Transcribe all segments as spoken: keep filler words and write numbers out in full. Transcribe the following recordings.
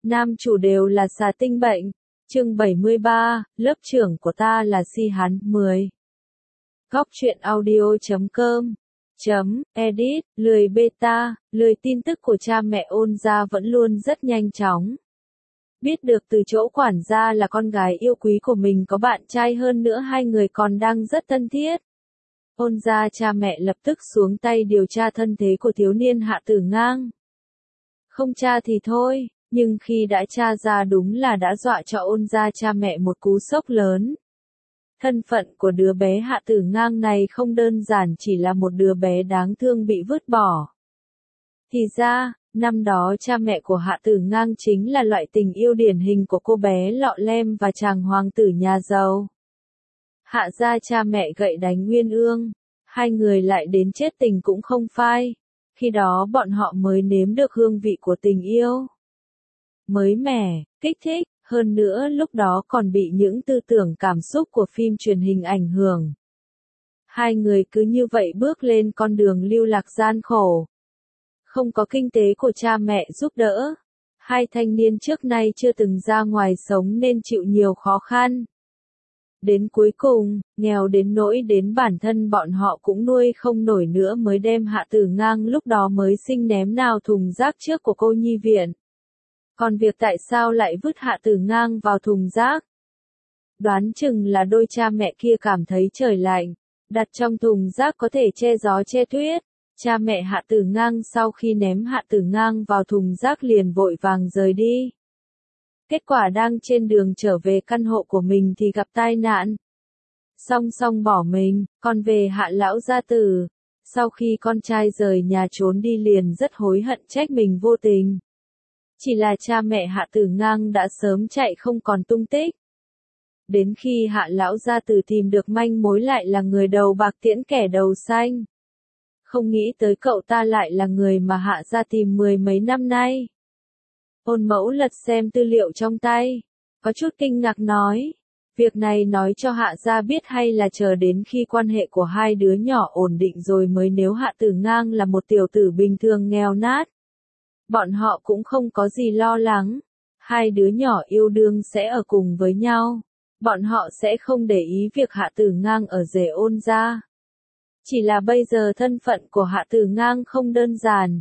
nam chủ đều là xà tinh bệnh. Chương bảy mươi ba, lớp trưởng của ta là si hắn. mười. Góc truyện audio chấm com chấm edit, lười beta, lười tin tức của cha mẹ Ôn gia vẫn luôn rất nhanh chóng. Biết được từ chỗ quản gia là con gái yêu quý của mình có bạn trai, hơn nữa hai người còn đang rất thân thiết. Ôn gia cha mẹ lập tức xuống tay điều tra thân thế của thiếu niên Hạ Tử Ngang. Không tra thì thôi, nhưng khi đã tra ra đúng là đã dọa cho Ôn gia cha mẹ một cú sốc lớn. Thân phận của đứa bé Hạ Tử Ngang này không đơn giản chỉ là một đứa bé đáng thương bị vứt bỏ. Thì ra, năm đó cha mẹ của Hạ Tử Ngang chính là loại tình yêu điển hình của cô bé lọ lem và chàng hoàng tử nhà giàu. Hạ gia cha mẹ gậy đánh Nguyên Ương, hai người lại đến chết tình cũng không phai. Khi đó bọn họ mới nếm được hương vị của tình yêu. Mới mẻ, kích thích, hơn nữa lúc đó còn bị những tư tưởng cảm xúc của phim truyền hình ảnh hưởng. Hai người cứ như vậy bước lên con đường lưu lạc gian khổ. Không có kinh tế của cha mẹ giúp đỡ. Hai thanh niên trước nay chưa từng ra ngoài sống nên chịu nhiều khó khăn. Đến cuối cùng, nghèo đến nỗi đến bản thân bọn họ cũng nuôi không nổi nữa mới đem Hạ Tử Ngang lúc đó mới sinh ném nào thùng rác trước của cô nhi viện. Còn việc tại sao lại vứt Hạ Tử Ngang vào thùng rác? Đoán chừng là đôi cha mẹ kia cảm thấy trời lạnh, đặt trong thùng rác có thể che gió che tuyết. Cha mẹ Hạ Tử Ngang sau khi ném Hạ Tử Ngang vào thùng rác liền vội vàng rời đi. Kết quả đang trên đường trở về căn hộ của mình thì gặp tai nạn. Song song bỏ mình, còn về Hạ lão gia tử. Sau khi con trai rời nhà trốn đi liền rất hối hận trách mình vô tình. Chỉ là cha mẹ Hạ Tử Ngang đã sớm chạy không còn tung tích. Đến khi Hạ lão gia tử tìm được manh mối lại là người đầu bạc tiễn kẻ đầu xanh. Không nghĩ tới cậu ta lại là người mà Hạ gia tìm mười mấy năm nay. Ôn mẫu lật xem tư liệu trong tay, có chút kinh ngạc nói, việc này nói cho Hạ gia biết hay là chờ đến khi quan hệ của hai đứa nhỏ ổn định rồi mới, nếu Hạ Tử Ngang là một tiểu tử bình thường nghèo nát. Bọn họ cũng không có gì lo lắng, hai đứa nhỏ yêu đương sẽ ở cùng với nhau, bọn họ sẽ không để ý việc Hạ Tử Ngang ở rể Ôn gia. Chỉ là bây giờ thân phận của Hạ Tử Ngang không đơn giản.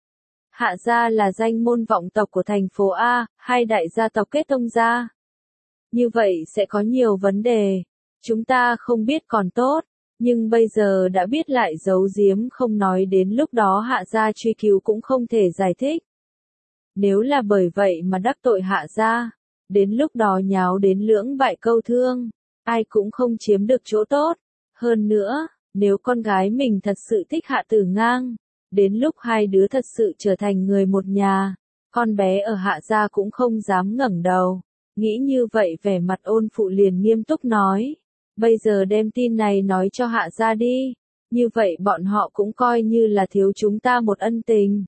Hạ gia là danh môn vọng tộc của thành phố A, hai đại gia tộc kết thông gia. Như vậy sẽ có nhiều vấn đề. Chúng ta không biết còn tốt, nhưng bây giờ đã biết lại giấu giếm không nói, đến lúc đó Hạ gia truy cứu cũng không thể giải thích. Nếu là bởi vậy mà đắc tội Hạ gia, đến lúc đó nháo đến lưỡng bại câu thương, ai cũng không chiếm được chỗ tốt. Hơn nữa, nếu con gái mình thật sự thích Hạ Tử Ngang, đến lúc hai đứa thật sự trở thành người một nhà, con bé ở Hạ gia cũng không dám ngẩng đầu. Nghĩ như vậy vẻ mặt Ôn phụ liền nghiêm túc nói, bây giờ đem tin này nói cho Hạ gia đi, như vậy bọn họ cũng coi như là thiếu chúng ta một ân tình.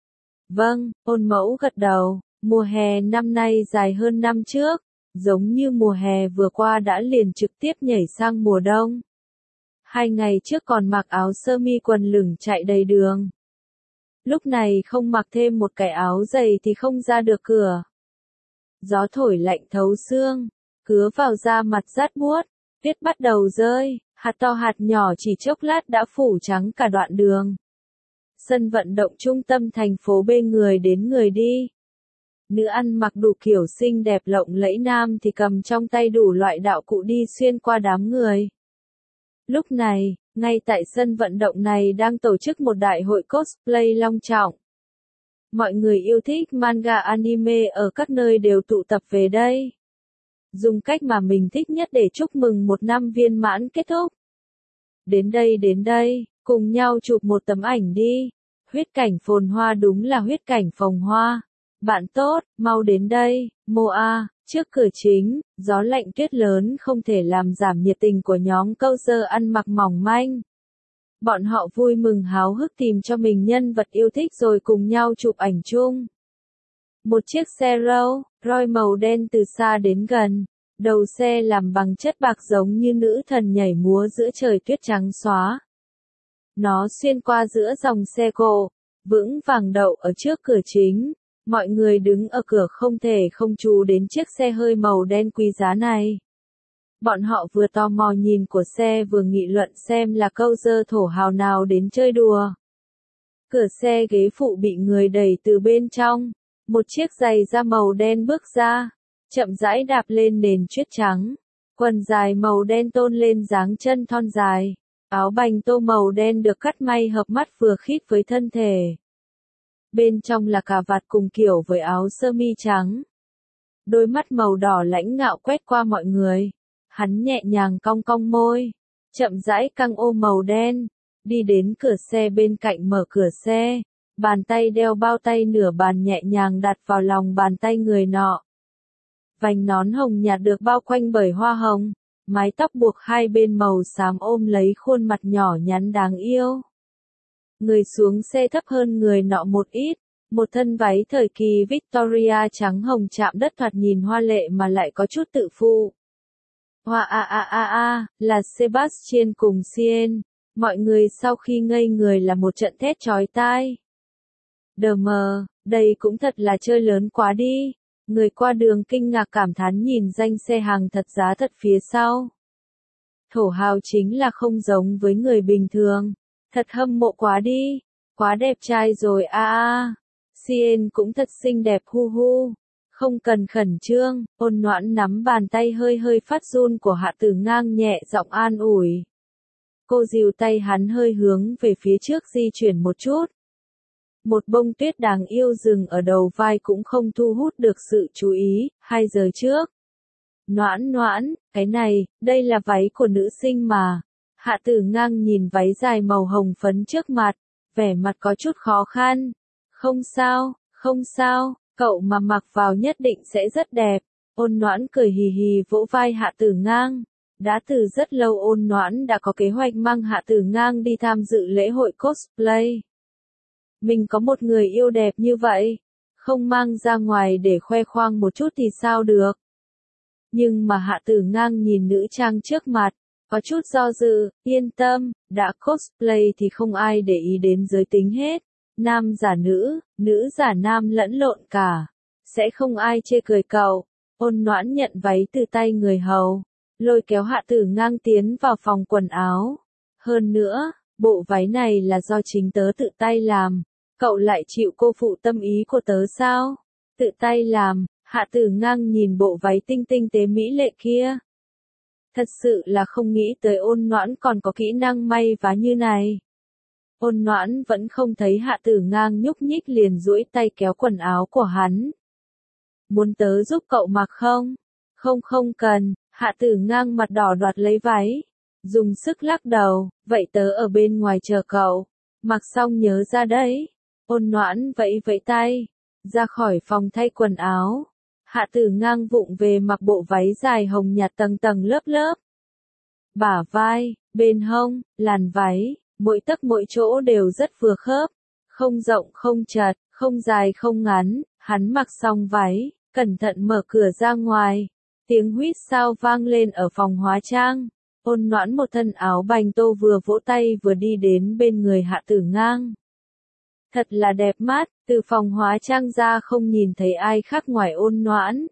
Vâng, Ôn mẫu gật đầu, mùa hè năm nay dài hơn năm trước, giống như mùa hè vừa qua đã liền trực tiếp nhảy sang mùa đông. Hai ngày trước còn mặc áo sơ mi quần lửng chạy đầy đường. Lúc này không mặc thêm một cái áo dày thì không ra được cửa. Gió thổi lạnh thấu xương, cứa vào da mặt rát buốt, tuyết bắt đầu rơi, hạt to hạt nhỏ chỉ chốc lát đã phủ trắng cả đoạn đường. Sân vận động trung tâm thành phố bê người đến người đi. Nữ ăn mặc đủ kiểu xinh đẹp lộng lẫy, nam thì cầm trong tay đủ loại đạo cụ đi xuyên qua đám người. Lúc này, ngay tại sân vận động này đang tổ chức một đại hội cosplay long trọng. Mọi người yêu thích manga anime ở các nơi đều tụ tập về đây. Dùng cách mà mình thích nhất để chúc mừng một năm viên mãn kết thúc. Đến đây đến đây, cùng nhau chụp một tấm ảnh đi. Huyết cảnh phồn hoa, đúng là huyết cảnh phồng hoa. Bạn tốt, mau đến đây, Moa. Trước cửa chính, gió lạnh tuyết lớn không thể làm giảm nhiệt tình của nhóm câu sơ ăn mặc mỏng manh. Bọn họ vui mừng háo hức tìm cho mình nhân vật yêu thích rồi cùng nhau chụp ảnh chung. Một chiếc xe Rolls Royce màu đen từ xa đến gần, đầu xe làm bằng chất bạc giống như nữ thần nhảy múa giữa trời tuyết trắng xóa. Nó xuyên qua giữa dòng xe cộ, vững vàng đậu ở trước cửa chính. Mọi người đứng ở cửa không thể không chú đến chiếc xe hơi màu đen quý giá này. Bọn họ vừa tò mò nhìn của xe vừa nghị luận xem là câu dơ thổ hào nào đến chơi đùa. Cửa xe ghế phụ bị người đẩy từ bên trong. Một chiếc giày da màu đen bước ra, chậm rãi đạp lên nền tuyết trắng. Quần dài màu đen tôn lên dáng chân thon dài. Áo bành tô màu đen được cắt may hợp mắt vừa khít với thân thể. Bên trong là cà vạt cùng kiểu với áo sơ mi trắng. Đôi mắt màu đỏ lãnh ngạo quét qua mọi người. Hắn nhẹ nhàng cong cong môi, chậm rãi căng ô màu đen, đi đến cửa xe bên cạnh mở cửa xe, bàn tay đeo bao tay nửa bàn nhẹ nhàng đặt vào lòng bàn tay người nọ. Vành nón hồng nhạt được bao quanh bởi hoa hồng, mái tóc buộc hai bên màu xám ôm lấy khuôn mặt nhỏ nhắn đáng yêu. Người xuống xe thấp hơn người nọ một ít, một thân váy thời kỳ Victoria trắng hồng chạm đất thoạt nhìn hoa lệ mà lại có chút tự phụ. Hoa a a a a, là Sebastian cùng Sien. Mọi người sau khi ngây người là một trận thét chói tai. Đờ mờ, đây cũng thật là chơi lớn quá đi. Người qua đường kinh ngạc cảm thán nhìn danh xe hàng thật giá thật phía sau. Thổ hào chính là không giống với người bình thường. Thật hâm mộ quá đi. Quá đẹp trai rồi a a. Sien cũng thật xinh đẹp hu hu. Không cần khẩn trương, ôn noãn nắm bàn tay hơi hơi phát run của Hạ Tử Ngang nhẹ giọng an ủi. Cô dìu tay hắn hơi hướng về phía trước di chuyển một chút. Một bông tuyết đáng yêu dừng ở đầu vai cũng không thu hút được sự chú ý, hai giờ trước. Noãn noãn, cái này, đây là váy của nữ sinh mà. Hạ Tử Ngang nhìn váy dài màu hồng phấn trước mặt, vẻ mặt có chút khó khăn. Không sao, không sao. Cậu mà mặc vào nhất định sẽ rất đẹp. Ôn noãn cười hì hì vỗ vai Hạ Tử Ngang. Đã từ rất lâu ôn noãn đã có kế hoạch mang Hạ Tử Ngang đi tham dự lễ hội cosplay. Mình có một người yêu đẹp như vậy, không mang ra ngoài để khoe khoang một chút thì sao được. Nhưng mà Hạ Tử Ngang nhìn nữ trang trước mặt, có chút do dự, yên tâm, đã cosplay thì không ai để ý đến giới tính hết. Nam giả nữ, nữ giả nam lẫn lộn cả. Sẽ không ai chê cười cậu. Ôn noãn nhận váy từ tay người hầu. Lôi kéo Hạ Tử Ngang tiến vào phòng quần áo. Hơn nữa, bộ váy này là do chính tớ tự tay làm. Cậu lại chịu cô phụ tâm ý của tớ sao? Tự tay làm, Hạ Tử Ngang nhìn bộ váy tinh tinh tế mỹ lệ kia. Thật sự là không nghĩ tới ôn noãn còn có kỹ năng may vá như này. Ôn noãn vẫn không thấy Hạ Tử Ngang nhúc nhích liền duỗi tay kéo quần áo của hắn. Muốn tớ giúp cậu mặc không? Không không cần, Hạ Tử Ngang mặt đỏ đoạt lấy váy. Dùng sức lắc đầu, vậy tớ ở bên ngoài chờ cậu. Mặc xong nhớ ra đấy. Ôn noãn vẫy vẫy tay. Ra khỏi phòng thay quần áo. Hạ Tử Ngang vụng về mặc bộ váy dài hồng nhạt tầng tầng lớp lớp. Bả vai, bên hông, làn váy. Mỗi tấc mỗi chỗ đều rất vừa khớp, không rộng không chật, không dài không ngắn, hắn mặc xong váy, cẩn thận mở cửa ra ngoài, tiếng huýt sáo vang lên ở phòng hóa trang, ôn noãn một thân áo bành tô vừa vỗ tay vừa đi đến bên người Hạ Tử Ngang. Thật là đẹp mắt, từ phòng hóa trang ra không nhìn thấy ai khác ngoài ôn noãn.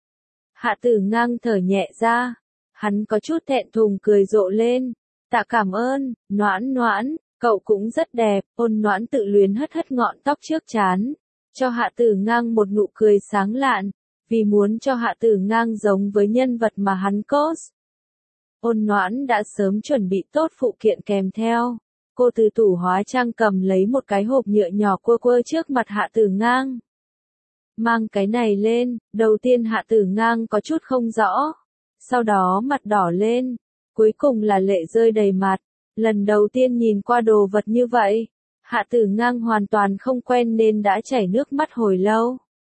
Hạ Tử Ngang thở nhẹ ra, hắn có chút thẹn thùng cười rộ lên. Tạ cảm ơn, noãn noãn, cậu cũng rất đẹp, ôn noãn tự luyến hất hất ngọn tóc trước trán, cho Hạ Tử Ngang một nụ cười sáng lạn, vì muốn cho Hạ Tử Ngang giống với nhân vật mà hắn cos. Ôn noãn đã sớm chuẩn bị tốt phụ kiện kèm theo, cô từ tủ hóa trang cầm lấy một cái hộp nhựa nhỏ quơ quơ trước mặt Hạ Tử Ngang. Mang cái này lên, đầu tiên Hạ Tử Ngang có chút không rõ, sau đó mặt đỏ lên. Cuối cùng là lệ rơi đầy mặt, lần đầu tiên nhìn qua đồ vật như vậy, Hạ Tử Ngang hoàn toàn không quen nên đã chảy nước mắt hồi lâu.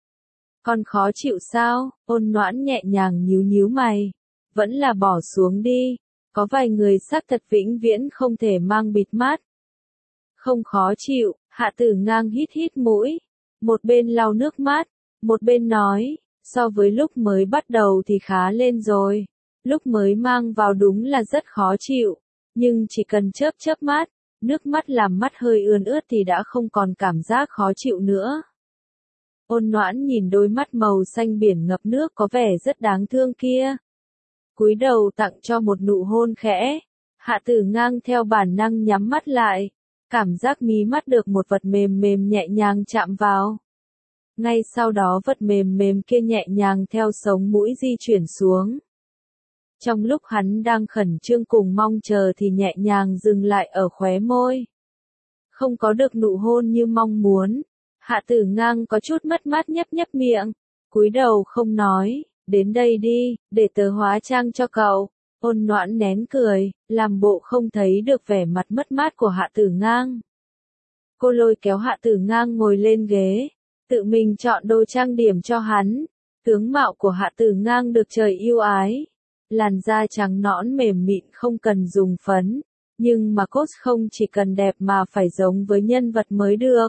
Còn khó chịu sao? Ôn noãn nhẹ nhàng nhíu nhíu mày, vẫn là bỏ xuống đi, có vài người xác thật vĩnh viễn không thể mang bịt mắt. Không khó chịu, Hạ Tử Ngang hít hít mũi, một bên lau nước mắt, một bên nói, so với lúc mới bắt đầu thì khá lên rồi. Lúc mới mang vào đúng là rất khó chịu, nhưng chỉ cần chớp chớp mắt, nước mắt làm mắt hơi ươn ướt thì đã không còn cảm giác khó chịu nữa. Ôn Noãn nhìn đôi mắt màu xanh biển ngập nước có vẻ rất đáng thương kia. Cúi đầu tặng cho một nụ hôn khẽ. Hạ Tử Ngang theo bản năng nhắm mắt lại. Cảm giác mí mắt được một vật mềm mềm nhẹ nhàng chạm vào. Ngay sau đó vật mềm mềm kia nhẹ nhàng theo sống mũi di chuyển xuống. Trong lúc hắn đang khẩn trương cùng mong chờ thì nhẹ nhàng dừng lại ở khóe môi. Không có được nụ hôn như mong muốn. Hạ Tử Ngang có chút mất mát nhấp nhấp miệng. Cúi đầu không nói, đến đây đi, để tớ hóa trang cho cậu. Ôn Noãn nén cười, làm bộ không thấy được vẻ mặt mất mát của Hạ Tử Ngang. Cô lôi kéo Hạ Tử Ngang ngồi lên ghế, tự mình chọn đồ trang điểm cho hắn. Tướng mạo của Hạ Tử Ngang được trời yêu ái. Làn da trắng nõn mềm mịn không cần dùng phấn, nhưng mà cốt không chỉ cần đẹp mà phải giống với nhân vật mới được.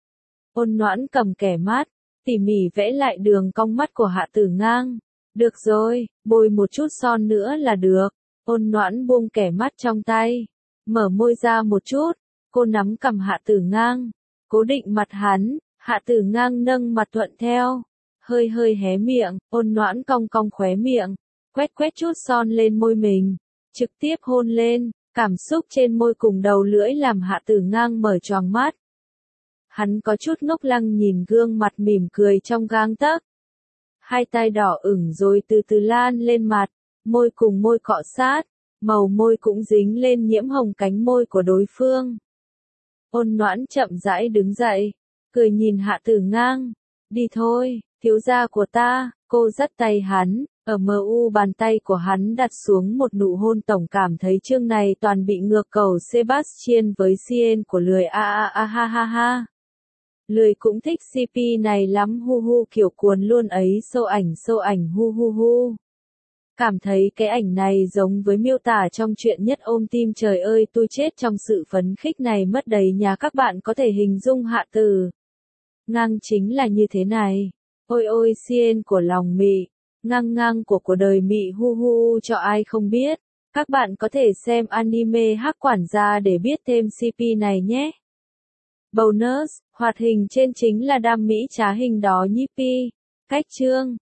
Ôn Noãn cầm kẻ mát, tỉ mỉ vẽ lại đường cong mắt của Hạ Tử Ngang. Được rồi, bôi một chút son nữa là được. Ôn Noãn buông kẻ mát trong tay, mở môi ra một chút, cô nắm cầm Hạ Tử Ngang, cố định mặt hắn. Hạ Tử Ngang nâng mặt thuận theo, hơi hơi hé miệng. Ôn Noãn cong cong khóe miệng, quét quét chút son lên môi mình, trực tiếp hôn lên. Cảm xúc trên môi cùng đầu lưỡi làm Hạ Tử Ngang mở choàng mắt. Hắn có chút ngốc lăng nhìn gương mặt mỉm cười trong gang tấc. Hai tay đỏ ửng rồi từ từ lan lên mặt, môi cùng môi cọ sát, màu môi cũng dính lên nhiễm hồng cánh môi của đối phương. Ôn Noãn chậm rãi đứng dậy, cười nhìn Hạ Tử Ngang. Đi thôi, thiếu gia của ta. Cô dắt tay hắn, ở mờ u bàn tay của hắn đặt xuống một nụ hôn. Tổng cảm thấy chương này toàn bị ngược cầu Sebastian với Cien của lười a a a ha ha ha. Lười cũng thích xê pê này lắm hu hu, kiểu cuốn luôn ấy, sâu ảnh sâu ảnh hu hu hu. Cảm thấy cái ảnh này giống với miêu tả trong truyện Nhất Ôm Tim. Trời ơi tôi chết trong sự phấn khích này mất đầy nhà. Các bạn có thể hình dung Hạ Tử Ngang chính là như thế này. Ôi ôi Cien của lòng mị, ngang ngang của của đời mị hu hu cho ai không biết. Các bạn có thể xem anime Hắc Quản gia để biết thêm xê pê này nhé. Bonus, hoạt hình trên chính là đam mỹ trá hình đó nhíp. Cách chương